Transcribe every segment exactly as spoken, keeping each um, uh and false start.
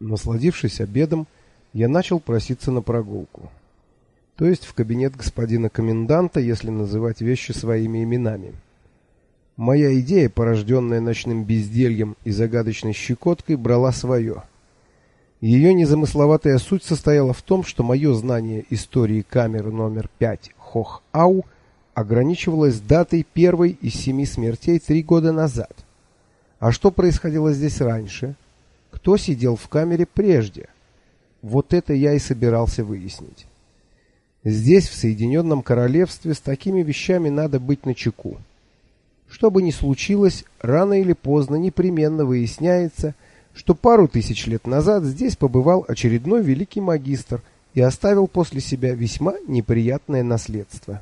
Насладившись обедом, я начал проситься на прогулку. То есть в кабинет господина коменданта, если называть вещи своими именами. Моя идея, порожденная ночным бездельем и загадочной щекоткой, брала свое. Ее незамысловатая суть состояла в том, что мое знание истории камеры номер пять Хох-Ау ограничивалось датой первой из семи смертей три года назад. А что происходило здесь раньше? Кто сидел в камере прежде? Вот это я и собирался выяснить. Здесь, в Соединенном Королевстве, с такими вещами надо быть начеку. Что бы ни случилось, рано или поздно непременно выясняется, что пару тысяч лет назад здесь побывал очередной великий магистр и оставил после себя весьма неприятное наследство.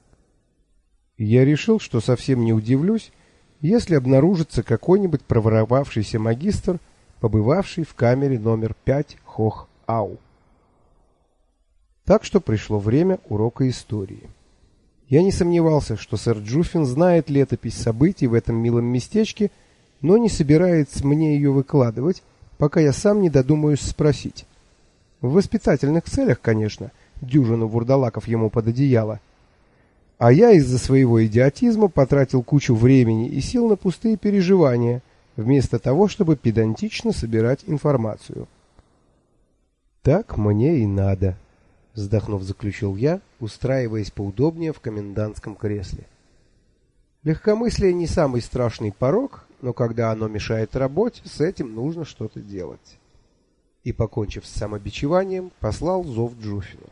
Я решил, что совсем не удивлюсь, если обнаружится какой-нибудь проворовавшийся магистр, побывавший в камере номер пять Хох-Ау. Так что пришло время урока истории. Я не сомневался, что сэр Джуффин знает летопись событий в этом милом местечке, но не собирается мне ее выкладывать, пока я сам не додумаюсь спросить. В воспитательных целях, конечно, дюжину вурдалаков ему под одеяло. А я из-за своего идиотизма потратил кучу времени и сил на пустые переживания, вместо того, чтобы педантично собирать информацию. Так мне и надо, вздохнув, заключил я, устраиваясь поудобнее в комендантском кресле. Легкомыслие не самый страшный порок, но когда оно мешает работе, с этим нужно что-то делать. И, покончив с самобичеванием, послал зов Джуффину.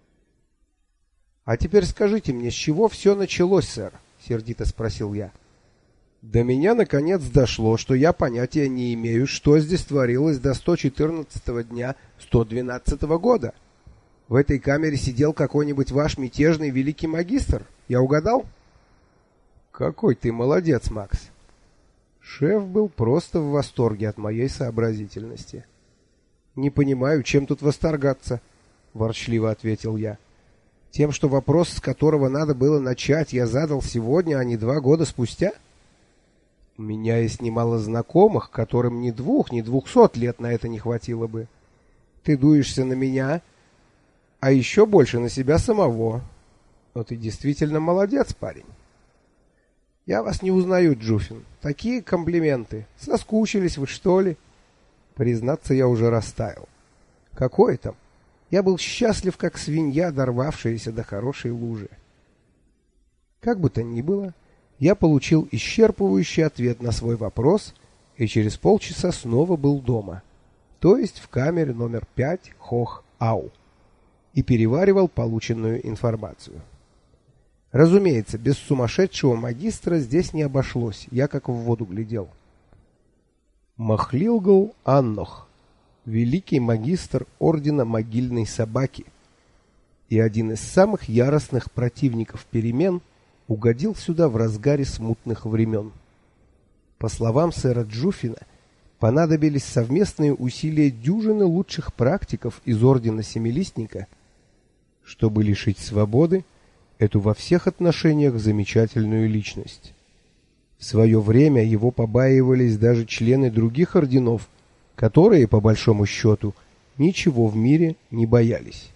«А теперь скажите мне, с чего все началось, сэр?» — сердито спросил я. До меня наконец дошло, что я понятия не имею, что здесь творилось до сто четырнадцатого дня сто двенадцатого года. В этой камере сидел какой-нибудь ваш мятежный великий магистр? Я угадал? Какой ты молодец, Макс. Шеф был просто в восторге от моей сообразительности. Не понимаю, чем тут восторгаться, ворчливо ответил я. Тем, что вопрос, с которого надо было начать, я задал сегодня, а не два года спустя? У меня есть немало знакомых, которым ни двух, ни двухсот лет на это не хватило бы. Ты дуешься на меня, а еще больше на себя самого. Но ты действительно молодец, парень. Я вас не узнаю, Джуффин. Такие комплименты. Соскучились вы, что ли? Признаться, я уже растаял. Какое там? Я был счастлив, как свинья, дорвавшаяся до хорошей лужи. Как бы то ни было, я получил исчерпывающий ответ на свой вопрос и через полчаса снова был дома, то есть в камере номер пять Хох-Ау, и переваривал полученную информацию. Разумеется, без сумасшедшего магистра здесь не обошлось, я как в воду глядел. Махлилгл Аннох, великий магистр ордена могильной собаки и один из самых яростных противников перемен, угодил сюда в разгаре смутных времен. По словам сэра Джуффина, понадобились совместные усилия дюжины лучших практиков из ордена Семилистника, чтобы лишить свободы эту во всех отношениях замечательную личность. В свое время его побаивались даже члены других орденов, которые, по большому счету, ничего в мире не боялись.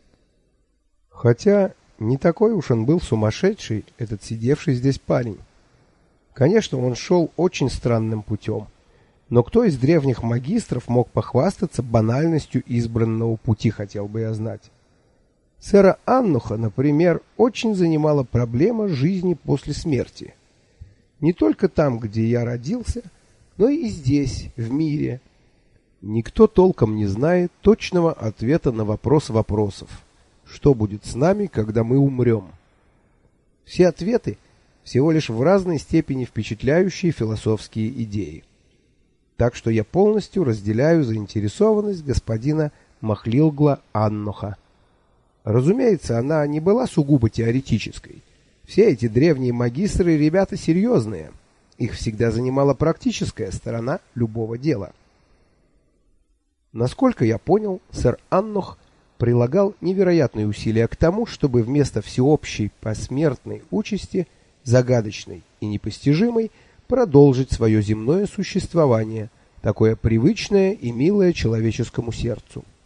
Хотя не такой уж он был сумасшедший, этот сидевший здесь парень. Конечно, он шел очень странным путем, но кто из древних магистров мог похвастаться банальностью избранного пути, хотел бы я знать. Сэра Аннуха, например, очень занимала проблема жизни после смерти. Не только там, где я родился, но и здесь, в мире. Никто толком не знает точного ответа на вопрос вопросов. Что будет с нами, когда мы умрем? Все ответы всего лишь в разной степени впечатляющие философские идеи. Так что я полностью разделяю заинтересованность господина Махлилгла Анноха. Разумеется, она не была сугубо теоретической. Все эти древние магистры ребята серьезные. Их всегда занимала практическая сторона любого дела. Насколько я понял, сэр Аннох прилагал невероятные усилия к тому, чтобы вместо всеобщей посмертной участи, загадочной и непостижимой, продолжить свое земное существование, такое привычное и милое человеческому сердцу.